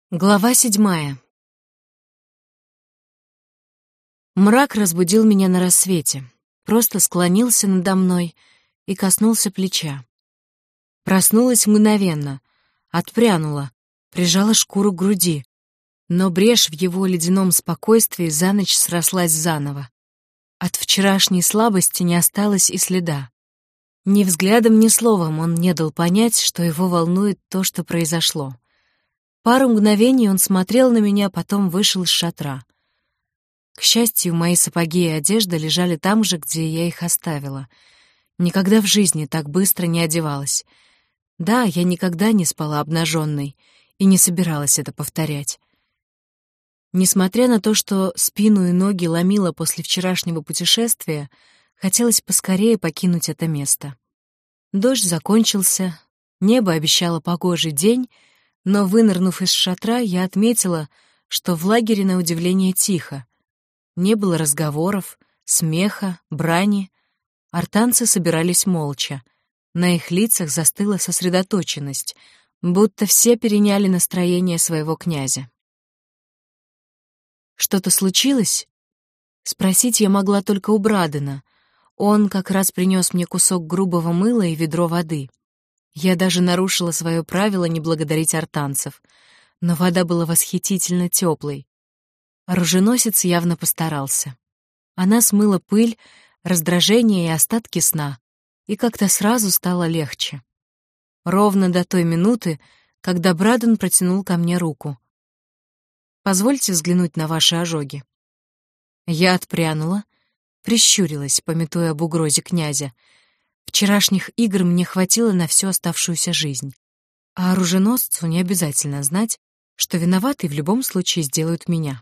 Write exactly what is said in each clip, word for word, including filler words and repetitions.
Глава седьмая. Мрак разбудил меня на рассвете, просто склонился надо мной и коснулся плеча. Проснулась мгновенно, отпрянула, прижала шкуру к груди, но брешь в его ледяном спокойствии за ночь срослась заново. От вчерашней слабости не осталось и следа. Ни взглядом, ни словом он не дал понять, что его волнует то, что произошло. Пару мгновений он смотрел на меня, потом вышел из шатра. К счастью, мои сапоги и одежда лежали там же, где я их оставила. Никогда в жизни так быстро не одевалась. Да, я никогда не спала обнаженной и не собиралась это повторять. Несмотря на то, что спину и ноги ломило после вчерашнего путешествия, хотелось поскорее покинуть это место. Дождь закончился, небо обещало погожий день, но, вынырнув из шатра, я отметила, что в лагере на удивление тихо. Не было разговоров, смеха, брани. Артанцы собирались молча. На их лицах застыла сосредоточенность, будто все переняли настроение своего князя. «Что-то случилось?» Спросить я могла только у Брадена. Он как раз принес мне кусок грубого мыла и ведро воды. Я даже нарушила свое правило не благодарить артанцев, но вода была восхитительно теплой. Оруженосец явно постарался. Она смыла пыль, раздражение и остатки сна, и как-то сразу стало легче. Ровно до той минуты, когда Браден протянул ко мне руку. «Позвольте взглянуть на ваши ожоги». Я отпрянула, прищурилась, памятуя об угрозе князя. Вчерашних игр мне хватило на всю оставшуюся жизнь. А оруженосцу не обязательно знать, что виноватый в любом случае сделают меня.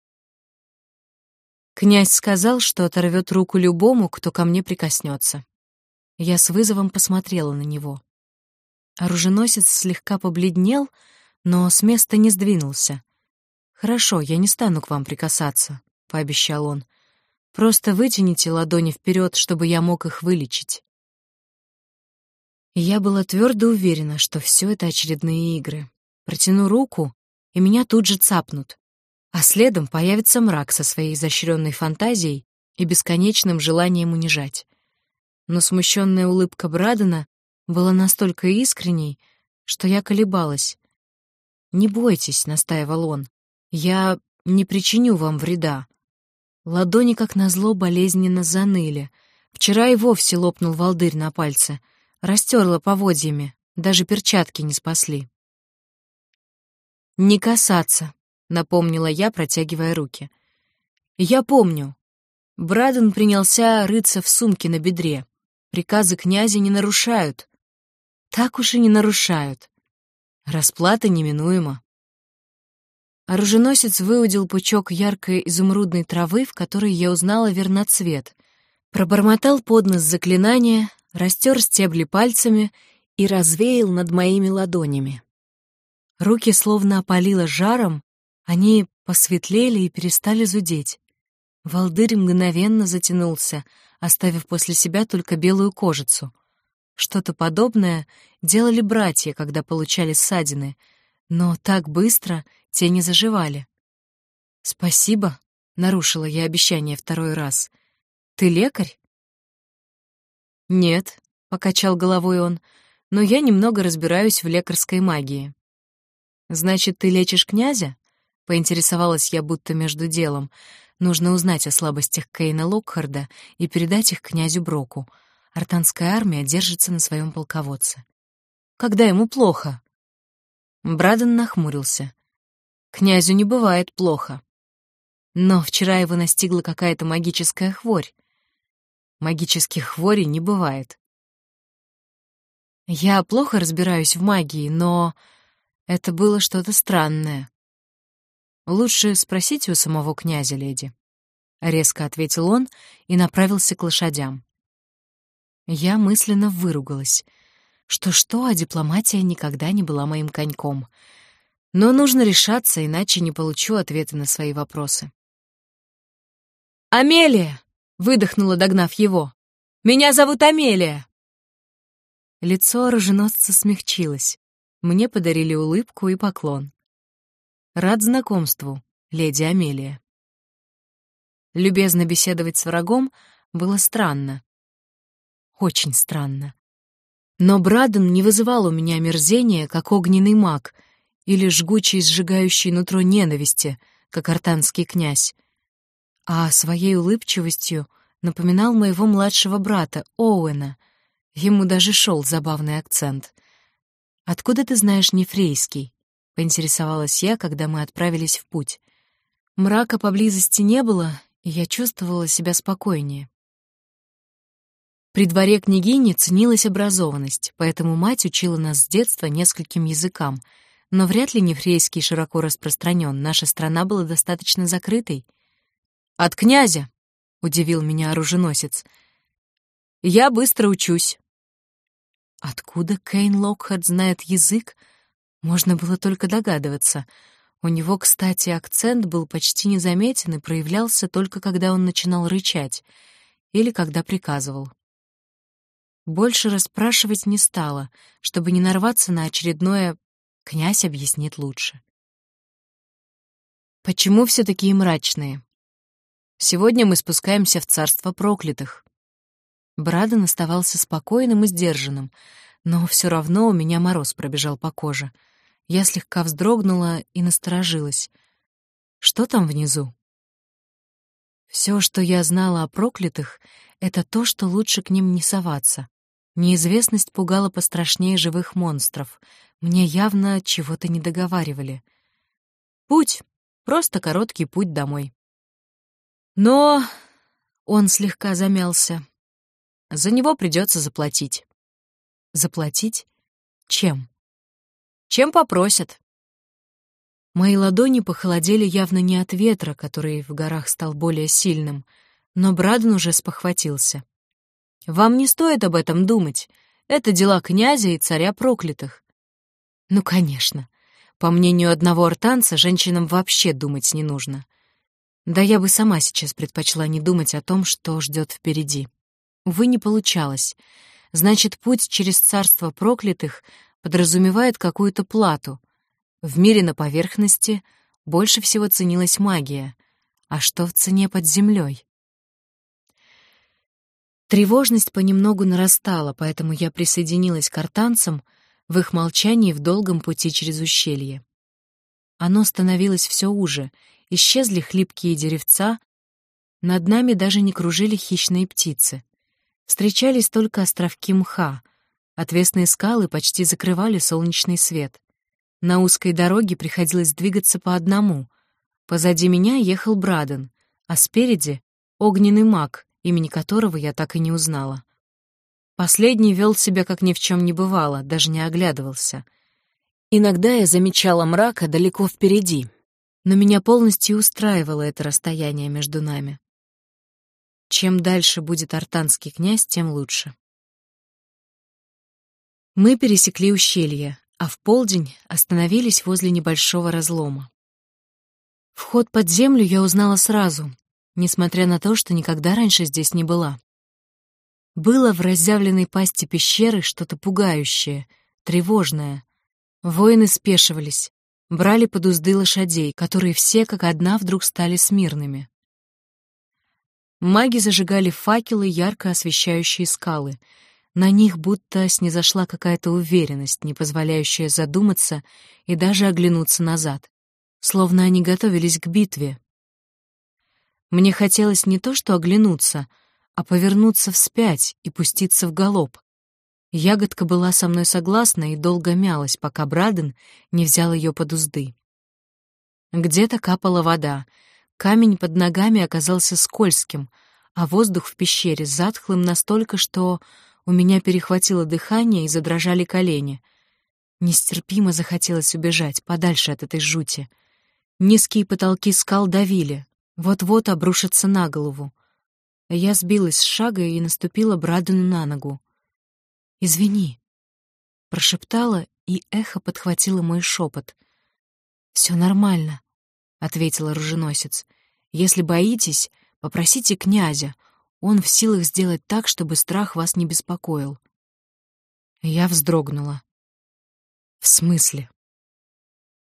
Князь сказал, что оторвет руку любому, кто ко мне прикоснется. Я с вызовом посмотрела на него. Оруженосец слегка побледнел, но с места не сдвинулся. «Хорошо, я не стану к вам прикасаться», — пообещал он. «Просто вытяните ладони вперед, чтобы я мог их вылечить». Я была твердо уверена, что все это очередные игры. Протяну руку, и меня тут же цапнут, а следом появится мрак со своей изощренной фантазией и бесконечным желанием унижать. Но смущенная улыбка Брадена была настолько искренней, что я колебалась. «Не бойтесь», — настаивал он, — «я не причиню вам вреда». Ладони, как назло, болезненно заныли. Вчера и вовсе лопнул волдырь на пальце. Растерла поводьями, даже перчатки не спасли. «Не касаться», — напомнила я, протягивая руки. «Я помню». Браден принялся рыться в сумке на бедре. Приказы князя не нарушают. Так уж и не нарушают. Расплата неминуема. Оруженосец выудил пучок яркой изумрудной травы, в которой я узнала верноцвет. Пробормотал под нос заклинание, растер стебли пальцами и развеял над моими ладонями. Руки словно опалило жаром, они посветлели и перестали зудеть. Волдырь мгновенно затянулся, оставив после себя только белую кожицу. Что-то подобное делали братья, когда получали ссадины, но так быстро те не заживали. «Спасибо», — нарушила я обещание второй раз. «Ты лекарь?» «Нет», — покачал головой он, — «но я немного разбираюсь в лекарской магии». «Значит, ты лечишь князя?» — поинтересовалась я будто между делом. Нужно узнать о слабостях Кейна Локхарда и передать их князю Броку. Артанская армия держится на своем полководце. «Когда ему плохо?» Браден нахмурился. «Князю не бывает плохо. Но вчера его настигла какая-то магическая хворь. Магических хворей не бывает. Я плохо разбираюсь в магии, но это было что-то странное. Лучше спросите у самого князя, леди», — резко ответил он и направился к лошадям. Я мысленно выругалась. Что-что, а дипломатия никогда не была моим коньком. Но нужно решаться, иначе не получу ответы на свои вопросы. «Амелия!» — выдохнула, догнав его. «Меня зовут Амелия!» Лицо оруженосца смягчилось. Мне подарили улыбку и поклон. Рад знакомству, леди Амелия». Любезно беседовать с врагом было странно. Очень странно. Но Браден не вызывал у меня омерзения, как огненный маг, или жгучий, сжигающий нутро ненависти, как артанский князь, а своей улыбчивостью напоминал моего младшего брата, Оуэна. Ему даже шел забавный акцент. «Откуда ты знаешь нефрейский?» — поинтересовалась я, когда мы отправились в путь. Мрака поблизости не было, и я чувствовала себя спокойнее. При дворе княгини ценилась образованность, поэтому мать учила нас с детства нескольким языкам, но вряд ли нефрейский широко распространен, наша страна была достаточно закрытой. «От князя!» — удивил меня оруженосец. «Я быстро учусь». Откуда Кейн Локхарт знает язык, можно было только догадываться. У него, кстати, акцент был почти незаметен и проявлялся только когда он начинал рычать или когда приказывал. Больше расспрашивать не стала, чтобы не нарваться на очередное «князь объяснит лучше». «Почему все такие мрачные? Сегодня мы спускаемся в царство проклятых». Браден оставался спокойным и сдержанным, но все равно у меня мороз пробежал по коже. Я слегка вздрогнула и насторожилась. Что там внизу? Все, что я знала о проклятых, — это то, что лучше к ним не соваться. Неизвестность пугала пострашнее живых монстров. Мне явно чего-то не договаривали. Путь, просто короткий путь домой. Но он слегка замялся. За него придется заплатить. Заплатить? Чем? Чем попросят. Мои ладони похолодели явно не от ветра, который в горах стал более сильным, но Браден уже спохватился. «Вам не стоит об этом думать. Это дела князя и царя проклятых». Ну, конечно. По мнению одного артанца, женщинам вообще думать не нужно. Да я бы сама сейчас предпочла не думать о том, что ждет впереди. Увы, не получалось. Значит, путь через царство проклятых подразумевает какую-то плату. В мире на поверхности больше всего ценилась магия. А что в цене под землей? Тревожность понемногу нарастала, поэтому я присоединилась к артанцам в их молчании в долгом пути через ущелье. Оно становилось все уже, исчезли хлипкие деревца, над нами даже не кружили хищные птицы. Встречались только островки мха, отвесные скалы почти закрывали солнечный свет. На узкой дороге приходилось двигаться по одному. Позади меня ехал Браден, а спереди — огненный маг, имени которого я так и не узнала. Последний вел себя, как ни в чем не бывало, даже не оглядывался. Иногда я замечала мрака далеко впереди, но меня полностью устраивало это расстояние между нами. Чем дальше будет артанский князь, тем лучше. Мы пересекли ущелье, а в полдень остановились возле небольшого разлома. Вход под землю я узнала сразу, несмотря на то, что никогда раньше здесь не была. Было в разъявленной пасти пещеры что-то пугающее, тревожное. Воины спешивались, брали под узды лошадей, которые все как одна вдруг стали смирными. Маги зажигали факелы, ярко освещающие скалы. На них будто снизошла какая-то уверенность, не позволяющая задуматься и даже оглянуться назад, словно они готовились к битве. Мне хотелось не то что оглянуться, а повернуться вспять и пуститься в галоп. Ягодка была со мной согласна и долго мялась, пока Браден не взял ее под узды. Где-то капала вода, камень под ногами оказался скользким, а воздух в пещере затхлым настолько, что у меня перехватило дыхание и задрожали колени. Нестерпимо захотелось убежать подальше от этой жути. Низкие потолки скал давили, вот-вот обрушатся на голову. Я сбилась с шага и наступила Брадену на ногу. «Извини», — прошептала, и эхо подхватило мой шепот. «Все нормально», — ответил оруженосец. «Если боитесь, попросите князя. Он в силах сделать так, чтобы страх вас не беспокоил». Я вздрогнула. «В смысле?»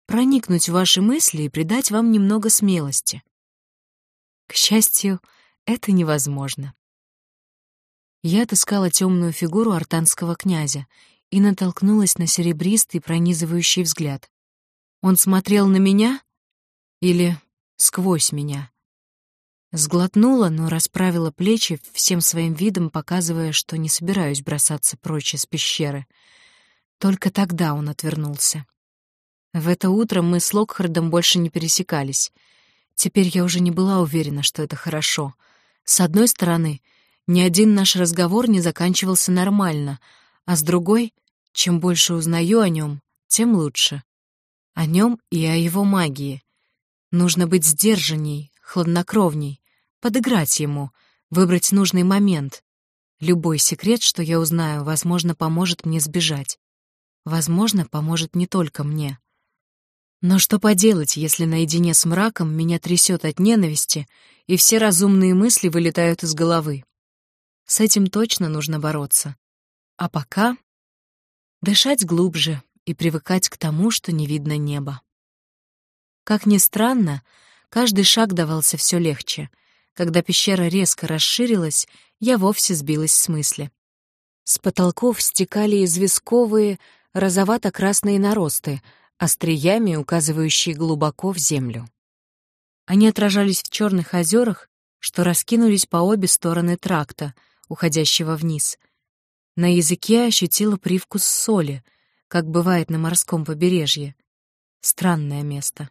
проникнуть в ваши мысли и придать вам немного смелости. К счастью, это невозможно. Я отыскала темную фигуру артанского князя и натолкнулась на серебристый пронизывающий взгляд. Он смотрел на меня или сквозь меня? Сглотнула, но расправила плечи, всем своим видом показывая, что не собираюсь бросаться прочь из пещеры. Только тогда он отвернулся. В это утро мы с Локхардом больше не пересекались. Теперь я уже не была уверена, что это хорошо. С одной стороны, ни один наш разговор не заканчивался нормально, а с другой, чем больше узнаю о нем, тем лучше. О нем и о его магии. Нужно быть сдержанней, хладнокровней, подыграть ему, выбрать нужный момент. Любой секрет, что я узнаю, возможно, поможет мне сбежать. Возможно, поможет не только мне. Но что поделать, если наедине с мраком меня трясет от ненависти, и все разумные мысли вылетают из головы? С этим точно нужно бороться. А пока дышать глубже и привыкать к тому, что не видно неба. Как ни странно, каждый шаг давался все легче. Когда пещера резко расширилась, я вовсе сбилась с мысли. С потолков стекали известковые розовато-красные наросты, остриями указывающие глубоко в землю. Они отражались в черных озерах, что раскинулись по обе стороны тракта, уходящего вниз. На языке ощутила привкус соли, как бывает на морском побережье. Странное место.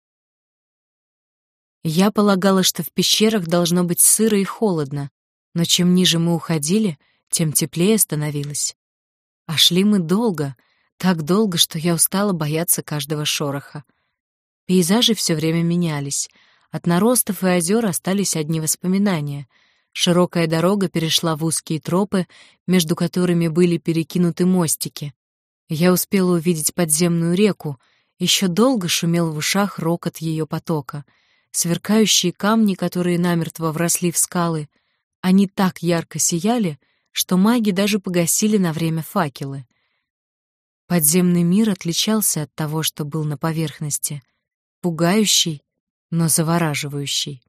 Я полагала, что в пещерах должно быть сыро и холодно, но чем ниже мы уходили, тем теплее становилось. А шли мы долго, так долго, что я устала бояться каждого шороха. Пейзажи все время менялись. От наростов и озер остались одни воспоминания. Широкая дорога перешла в узкие тропы, между которыми были перекинуты мостики. Я успела увидеть подземную реку, еще долго шумел в ушах рокот ее потока. Сверкающие камни, которые намертво вросли в скалы, они так ярко сияли, что маги даже погасили на время факелы. Подземный мир отличался от того, что был на поверхности, пугающий, но завораживающий.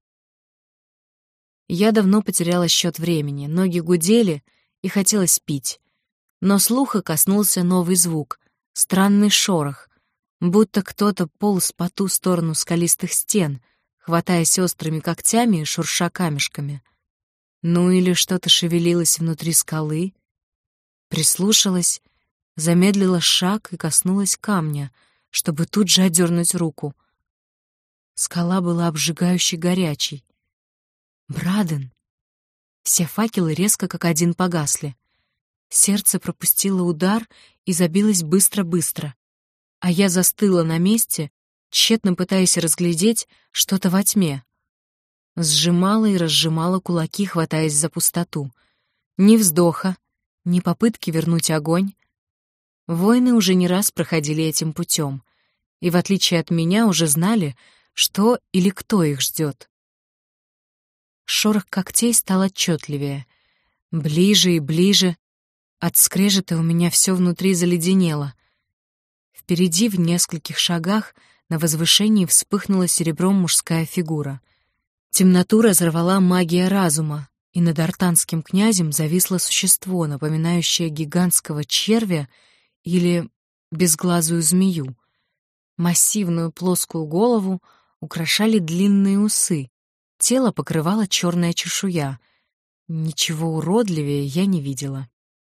Я давно потеряла счет времени, ноги гудели и хотелось пить. Но слуха коснулся новый звук, странный шорох, будто кто-то полз по ту сторону скалистых стен, хватаясь острыми когтями и шурша камешками. Ну или что-то шевелилось внутри скалы. Прислушалась, замедлила шаг и коснулась камня, чтобы тут же отдернуть руку. Скала была обжигающе горячей. Браден! Все факелы резко как один погасли. Сердце пропустило удар и забилось быстро-быстро. А я застыла на месте, тщетно пытаясь разглядеть что-то во тьме. Сжимала и разжимала кулаки, хватаясь за пустоту. Ни вздоха, ни попытки вернуть огонь. Воины уже не раз проходили этим путем, и, в отличие от меня, уже знали, что или кто их ждет. Шорох когтей стал отчетливее. Ближе и ближе. От скрежета у меня все внутри заледенело. Впереди, в нескольких шагах, на возвышении вспыхнула серебром мужская фигура. Темноту разорвала магия разума, и над артанским князем зависло существо, напоминающее гигантского червя или безглазую змею. Массивную плоскую голову украшали длинные усы, тело покрывала черная чешуя. Ничего уродливее я не видела.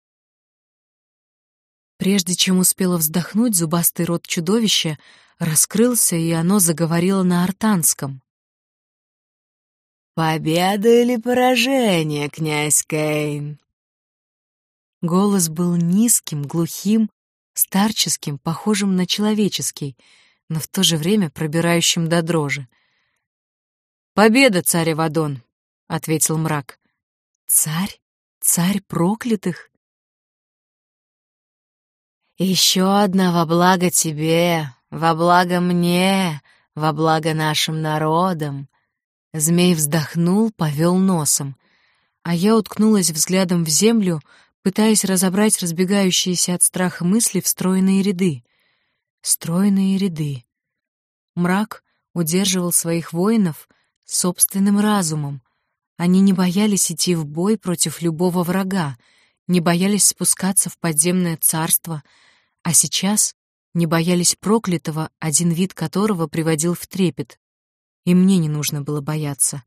Прежде чем успела вздохнуть, зубастый рот чудовища раскрылся, и оно заговорило на артанском. «Победа или поражение, князь Кейн?» Голос был низким, глухим, старческим, похожим на человеческий, но в то же время пробирающим до дрожи. «Победа, царь Авадон!» — ответил мрак. «Царь? Царь проклятых?» «Еще одна во благо тебе, во благо мне, во благо нашим народам!» Змей вздохнул, повел носом, а я уткнулась взглядом в землю, пытаясь разобрать разбегающиеся от страха мысли в стройные ряды. Стройные ряды. Мрак удерживал своих воинов собственным разумом. Они не боялись идти в бой против любого врага, не боялись спускаться в подземное царство, а сейчас не боялись проклятого, один вид которого приводил в трепет. И мне не нужно было бояться.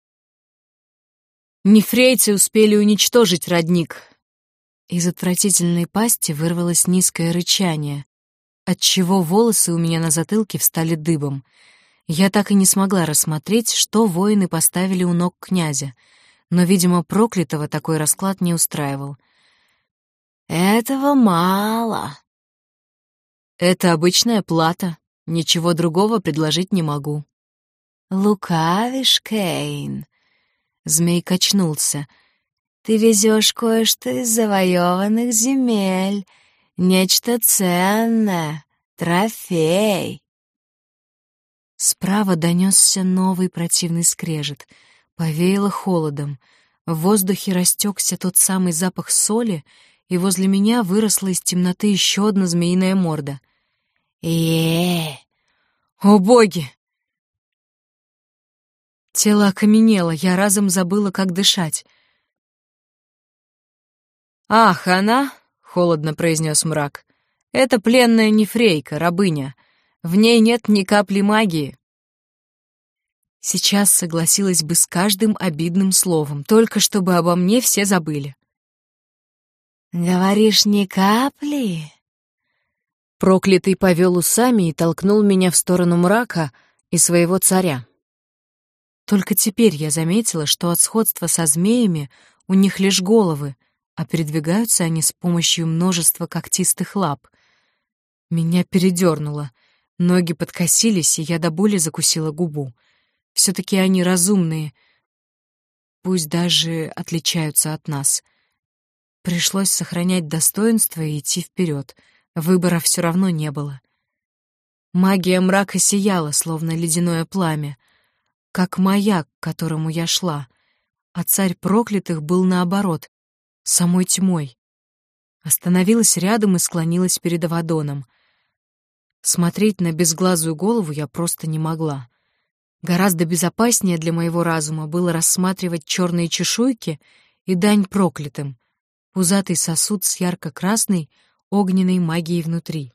Нефрейцы успели уничтожить родник. Из отвратительной пасти вырвалось низкое рычание, отчего волосы у меня на затылке встали дыбом. Я так и не смогла рассмотреть, что воины поставили у ног князя, но, видимо, проклятого такой расклад не устраивал. «Этого мало». «Это обычная плата, ничего другого предложить не могу». «Лукавишь, Кейн?» Змей качнулся. «Ты везешь кое-что из завоеванных земель, нечто ценное, трофей». Справа донесся новый противный скрежет, повеяло холодом. В воздухе растекся тот самый запах соли, и возле меня выросла из темноты еще одна змеиная морда. е О, боги! Тело окаменело, я разом забыла, как дышать. «Ах, она!» — холодно произнес мрак. «Это пленная нефрейка, рабыня. В ней нет ни капли магии». Сейчас согласилась бы с каждым обидным словом, только чтобы обо мне все забыли. «Говоришь, ни капли?» Проклятый повел усами и толкнул меня в сторону мрака и своего царя. Только теперь я заметила, что от сходства со змеями у них лишь головы, а передвигаются они с помощью множества когтистых лап. Меня передернуло, ноги подкосились, и я до боли закусила губу. Все-таки они разумные, пусть даже отличаются от нас. Пришлось сохранять достоинство и идти вперед. Выбора все равно не было. Магия мрака сияла, словно ледяное пламя, как маяк, к которому я шла, а царь проклятых был наоборот, самой тьмой. Остановилась рядом и склонилась перед Авадоном. Смотреть на безглазую голову я просто не могла. Гораздо безопаснее для моего разума было рассматривать черные чешуйки и дань проклятым, пузатый сосуд с ярко-красной огненной магией внутри.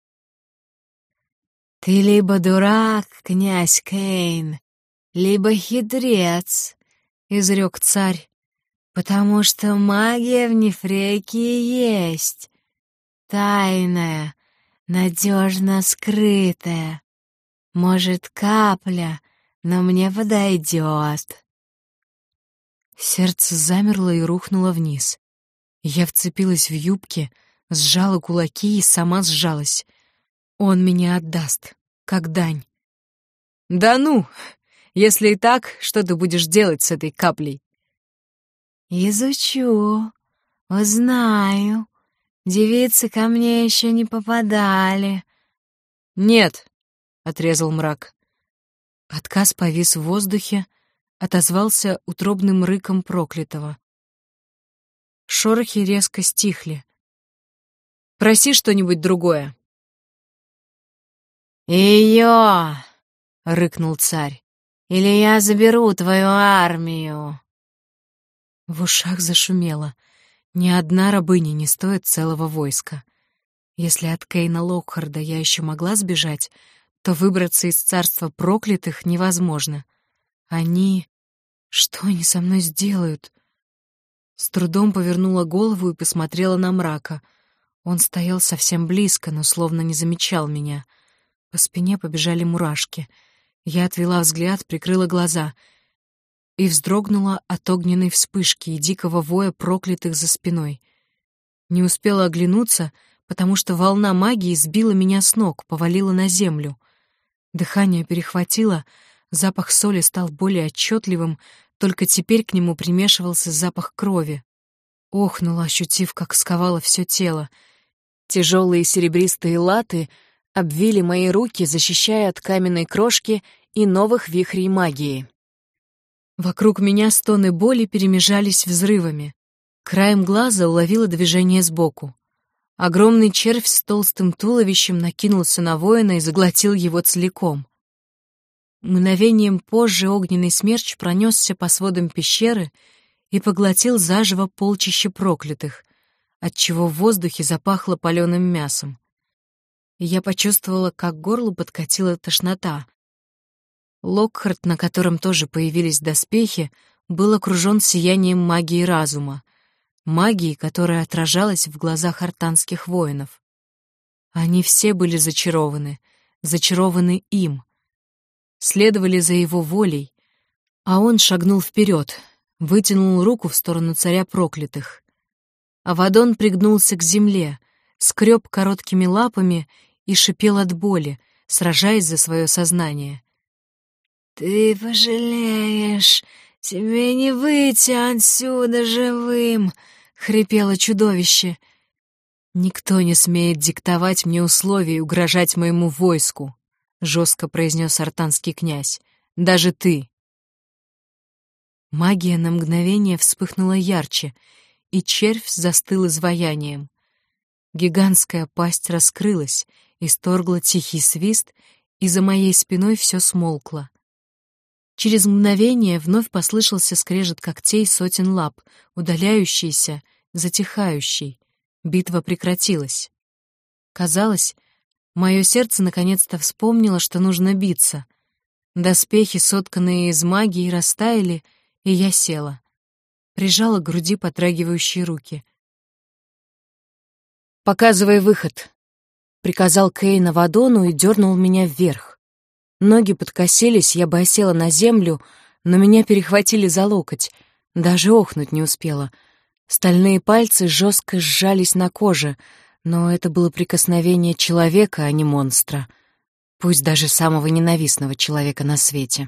«Ты либо дурак, князь Кейн, либо хитрец», — изрек царь, «потому что магия в нефрейке есть, тайная, надежно скрытая. Может, капля, но мне подойдет». Сердце замерло и рухнуло вниз. Я вцепилась в юбки, сжала кулаки и сама сжалась. Он меня отдаст, как дань. «Да ну! Если и так, что ты будешь делать с этой каплей?» «Изучу, узнаю. Девицы ко мне еще не попадали». «Нет», — отрезал мрак. Отказ повис в воздухе, отозвался утробным рыком проклятого. Шорохи резко стихли. «Проси что-нибудь другое». «Её!» — рыкнул царь. «Или я заберу твою армию!» В ушах зашумело. Ни одна рабыня не стоит целого войска. Если от Кейна Локхарда я еще могла сбежать, то выбраться из царства проклятых невозможно. Они... Что они со мной сделают? С трудом повернула голову и посмотрела на мрака. Он стоял совсем близко, но словно не замечал меня. По спине побежали мурашки. Я отвела взгляд, прикрыла глаза и вздрогнула от огненной вспышки и дикого воя проклятых за спиной. Не успела оглянуться, потому что волна магии сбила меня с ног, повалила на землю. Дыхание перехватило, запах соли стал более отчетливым, только теперь к нему примешивался запах крови. Охнула, ощутив, как сковало все тело. Тяжелые серебристые латы обвили мои руки, защищая от каменной крошки и новых вихрей магии. Вокруг меня стоны боли перемежались взрывами. Краем глаза уловила движение сбоку. Огромный червь с толстым туловищем накинулся на воина и заглотил его целиком. Мгновением позже огненный смерч пронесся по сводам пещеры и поглотил заживо полчище проклятых, отчего в воздухе запахло палёным мясом. И я почувствовала, как к горлу подкатила тошнота. Локхард, на котором тоже появились доспехи, был окружён сиянием магии разума, магии, которая отражалась в глазах артанских воинов. Они все были зачарованы, зачарованы им, следовали за его волей, а он шагнул вперед, вытянул руку в сторону царя проклятых. Авадон пригнулся к земле, скреб короткими лапами и шипел от боли, сражаясь за свое сознание. «Ты пожалеешь, тебе не выйти отсюда живым!» — хрипело чудовище. «Никто не смеет диктовать мне условия и угрожать моему войску», — жестко произнес артанский князь. «Даже ты». Магия на мгновение вспыхнула ярче, и червь застыл изваянием. Гигантская пасть раскрылась, исторгла тихий свист, и за моей спиной все смолкло. Через мгновение вновь послышался скрежет когтей сотен лап, удаляющийся, затихающий. Битва прекратилась. Казалось, мое сердце наконец-то вспомнило, что нужно биться. Доспехи, сотканные из магии, растаяли, и я села. Прижала к груди подрагивающие руки. «Показывай выход», — приказал Кейн Авадону и дернул меня вверх. Ноги подкосились, я бы осела на землю, но меня перехватили за локоть. Даже охнуть не успела. Стальные пальцы жестко сжались на коже, но это было прикосновение человека, а не монстра. Пусть даже самого ненавистного человека на свете.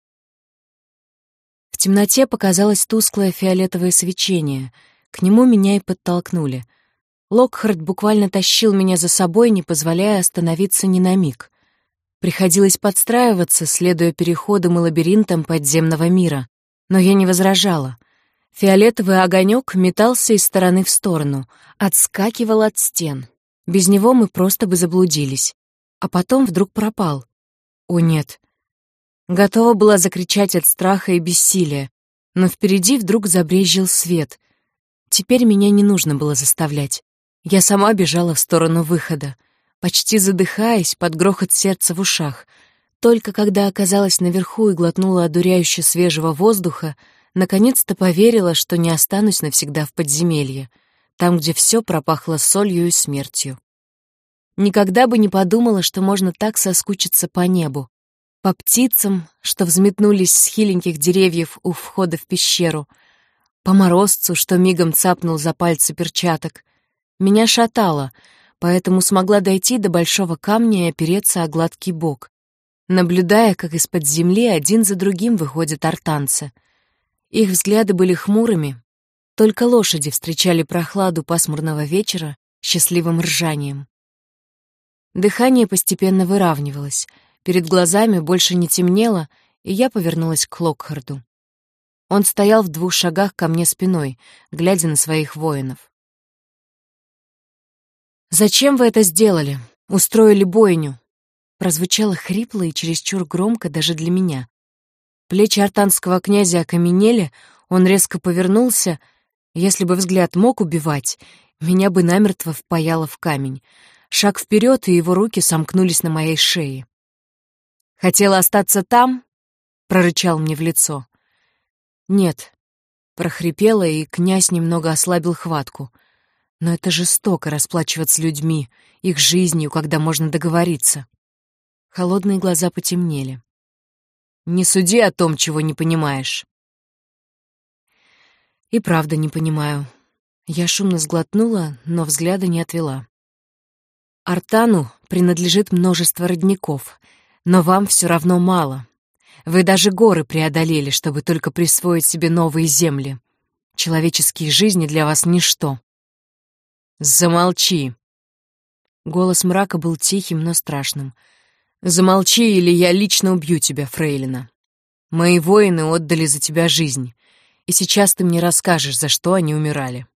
В темноте показалось тусклое фиолетовое свечение. К нему меня и подтолкнули. Локхард буквально тащил меня за собой, не позволяя остановиться ни на миг. Приходилось подстраиваться, следуя переходам и лабиринтам подземного мира. Но я не возражала. Фиолетовый огонек метался из стороны в сторону, отскакивал от стен. Без него мы просто бы заблудились. А потом вдруг пропал. О нет. Готова была закричать от страха и бессилия, но впереди вдруг забрезжил свет. Теперь меня не нужно было заставлять. Я сама бежала в сторону выхода, почти задыхаясь под грохот сердца в ушах. Только когда оказалась наверху и глотнула одуряюще свежего воздуха, наконец-то поверила, что не останусь навсегда в подземелье, там, где все пропахло солью и смертью. Никогда бы не подумала, что можно так соскучиться по небу, по птицам, что взметнулись с хиленьких деревьев у входа в пещеру, по морозцу, что мигом цапнул за пальцы перчаток. Меня шатало, поэтому смогла дойти до большого камня и опереться о гладкий бок, наблюдая, как из-под земли один за другим выходят артанцы. Их взгляды были хмурыми, только лошади встречали прохладу пасмурного вечера счастливым ржанием. Дыхание постепенно выравнивалось, перед глазами больше не темнело, и я повернулась к Локхарду. Он стоял в двух шагах ко мне спиной, глядя на своих воинов. «Зачем вы это сделали? Устроили бойню?» Прозвучало хрипло и чересчур громко даже для меня. Плечи артанского князя окаменели, он резко повернулся. Если бы взгляд мог убивать, меня бы намертво впаяло в камень. Шаг вперед, и его руки сомкнулись на моей шее. «Хотела остаться там?» — прорычал мне в лицо. «Нет», — прохрипела, и князь немного ослабил хватку. «Но это жестоко расплачиваться людьми, их жизнью, когда можно договориться». Холодные глаза потемнели. «Не суди о том, чего не понимаешь». И правда не понимаю. Я шумно сглотнула, но взгляда не отвела. Артану принадлежит множество родников, но вам все равно мало. Вы даже горы преодолели, чтобы только присвоить себе новые земли. Человеческие жизни для вас ничто. «Замолчи!» Голос мрака был тихим, но страшным. «Замолчи, или я лично убью тебя, фрейлина. Мои воины отдали за тебя жизнь, и сейчас ты мне расскажешь, за что они умирали».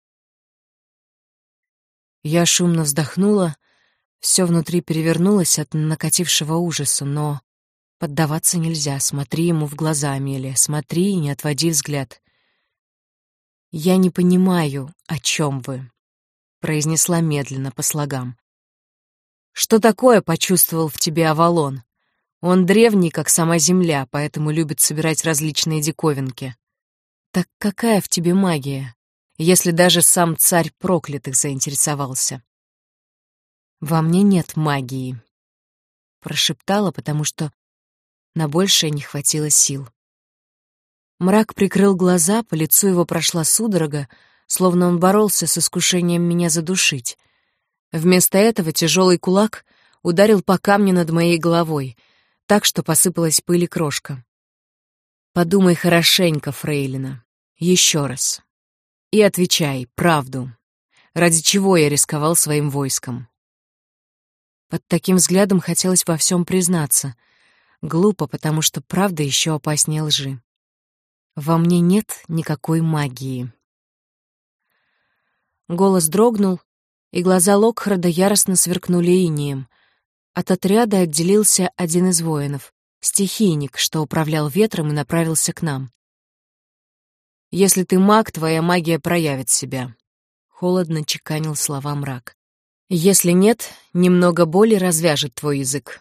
Я шумно вздохнула, все внутри перевернулось от накатившего ужаса, но Поддаваться нельзя. Смотри ему в глаза, Амелия. Смотри и не отводи взгляд. «Я не понимаю, о чем вы», — произнесла медленно по слогам. «Что такое почувствовал в тебе Авалон? Он древний, как сама Земля, поэтому любит собирать различные диковинки. Так какая в тебе магия, если даже сам царь проклятых заинтересовался?» «Во мне нет магии», — прошептала, потому что на большее не хватило сил. Мрак прикрыл глаза, по лицу его прошла судорога, словно он боролся с искушением меня задушить. Вместо этого тяжелый кулак ударил по камню над моей головой, так что посыпалась пыль и крошка. «Подумай хорошенько, фрейлина, еще раз. И отвечай правду. Ради чего я рисковал своим войском?» Под таким взглядом хотелось во всем признаться. Глупо, потому что правда еще опаснее лжи. Во мне нет никакой магии. Голос дрогнул, и глаза Локхарда яростно сверкнули инеем. От отряда отделился один из воинов, стихийник, что управлял ветром и направился к нам. «Если ты маг, твоя магия проявит себя», — холодно чеканил слова Мрак. «Если нет, немного боли развяжет твой язык».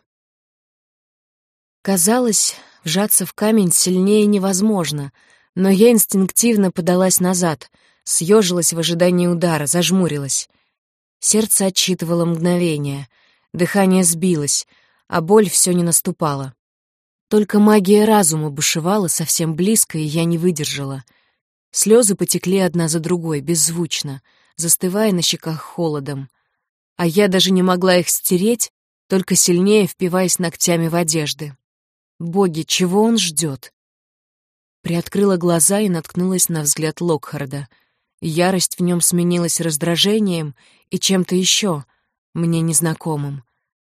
Казалось, вжаться в камень сильнее невозможно, но я инстинктивно подалась назад, съежилась в ожидании удара, зажмурилась. Сердце отсчитывало мгновение, дыхание сбилось, а боль все не наступала. Только магия разума бушевала совсем близко, и я не выдержала. Слезы потекли одна за другой, беззвучно, застывая на щеках холодом. А я даже не могла их стереть, только сильнее впиваясь ногтями в одежды. Боги, чего он ждет? Приоткрыла глаза и наткнулась на взгляд Локхарда. Ярость в нем сменилась раздражением и чем-то еще, мне незнакомым.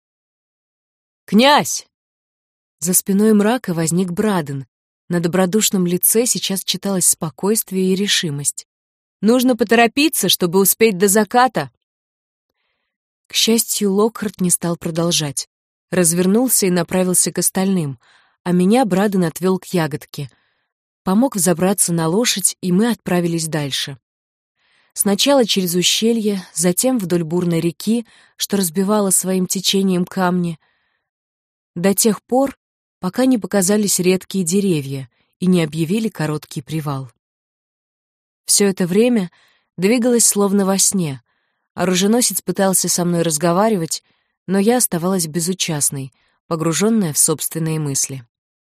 «Князь!» За спиной Мрака возник Браден. На добродушном лице сейчас читалось спокойствие и решимость. «Нужно поторопиться, чтобы успеть до заката!» К счастью, Локхард не стал продолжать. Развернулся и направился к остальным, а меня Браден отвел к ягодке. Помог взобраться на лошадь, и мы отправились дальше. Сначала через ущелье, затем вдоль бурной реки, что разбивала своим течением камни, до тех пор, пока не показались редкие деревья и не объявили короткий привал. Все это время двигалось словно во сне. Оруженосец пытался со мной разговаривать, но я оставалась безучастной, погруженная в собственные мысли.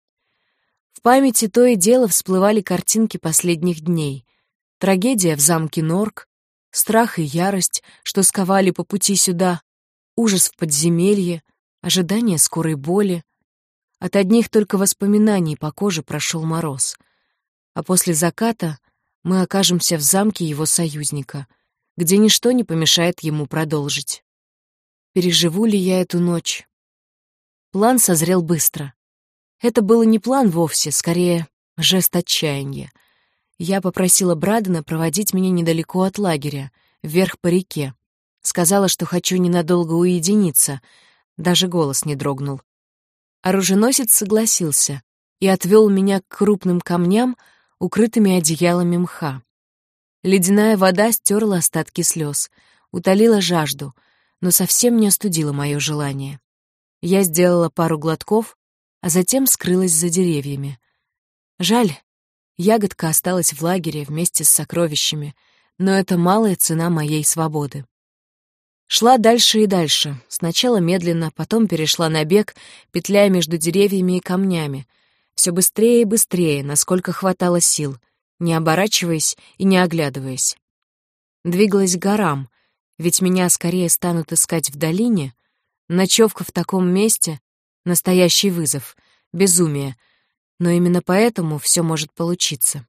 В памяти то и дело всплывали картинки последних дней. Трагедия в замке Норк, страх и ярость, что сковали по пути сюда, ужас в подземелье, ожидание скорой боли. От одних только воспоминаний по коже прошел мороз. А после заката мы окажемся в замке его союзника, где ничто не помешает ему продолжить. Переживу ли я эту ночь? План созрел быстро. Это было не план вовсе, скорее, жест отчаяния. Я попросила Брадена проводить меня недалеко от лагеря, вверх по реке. Сказала, что хочу ненадолго уединиться, даже голос не дрогнул. Оруженосец согласился и отвел меня к крупным камням, укрытыми одеялами мха. Ледяная вода стерла остатки слез, утолила жажду, но совсем не остудила мое желание. Я сделала пару глотков, а затем скрылась за деревьями. Жаль, ягодка осталась в лагере вместе с сокровищами, но это малая цена моей свободы. Шла дальше и дальше, сначала медленно, потом перешла на бег, петляя между деревьями и камнями, все быстрее и быстрее, насколько хватало сил, не оборачиваясь и не оглядываясь. Двигалась к горам, ведь меня скорее станут искать в долине. Ночевка в таком месте — настоящий вызов, безумие, но именно поэтому все может получиться.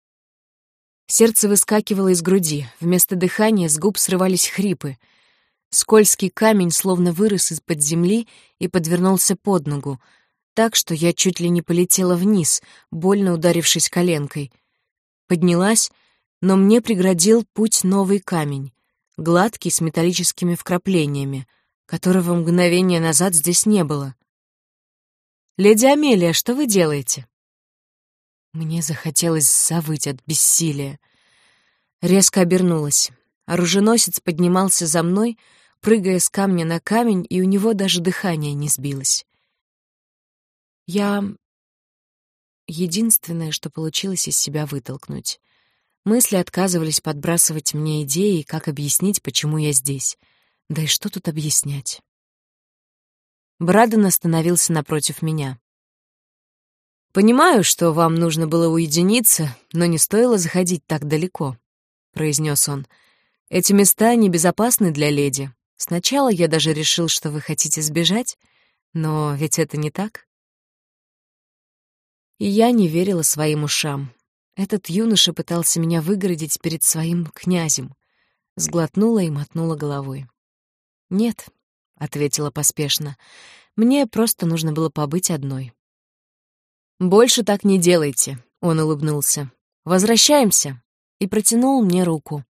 Сердце выскакивало из груди, вместо дыхания с губ срывались хрипы. Скользкий камень словно вырос из-под земли и подвернулся под ногу, так что я чуть ли не полетела вниз, больно ударившись коленкой. Поднялась, но мне преградил путь новый камень, гладкий, с металлическими вкраплениями, которого мгновение назад здесь не было. «Леди Амелия, что вы делаете?» Мне захотелось завыть от бессилия. Резко обернулась. Оруженосец поднимался за мной, прыгая с камня на камень, и у него даже дыхание не сбилось. Я... Единственное, что получилось из себя вытолкнуть. Мысли отказывались подбрасывать мне идеи, как объяснить, почему я здесь. Да и что тут объяснять? Браден остановился напротив меня. «Понимаю, что вам нужно было уединиться, но не стоило заходить так далеко», — произнес он. «Эти места небезопасны для леди. Сначала я даже решил, что вы хотите сбежать, но ведь это не так». И я не верила своим ушам. Этот юноша пытался меня выгородить перед своим князем. Сглотнула и мотнула головой. «Нет», — ответила поспешно, — «мне просто нужно было побыть одной». «Больше так не делайте», — он улыбнулся. «Возвращаемся», и протянул мне руку.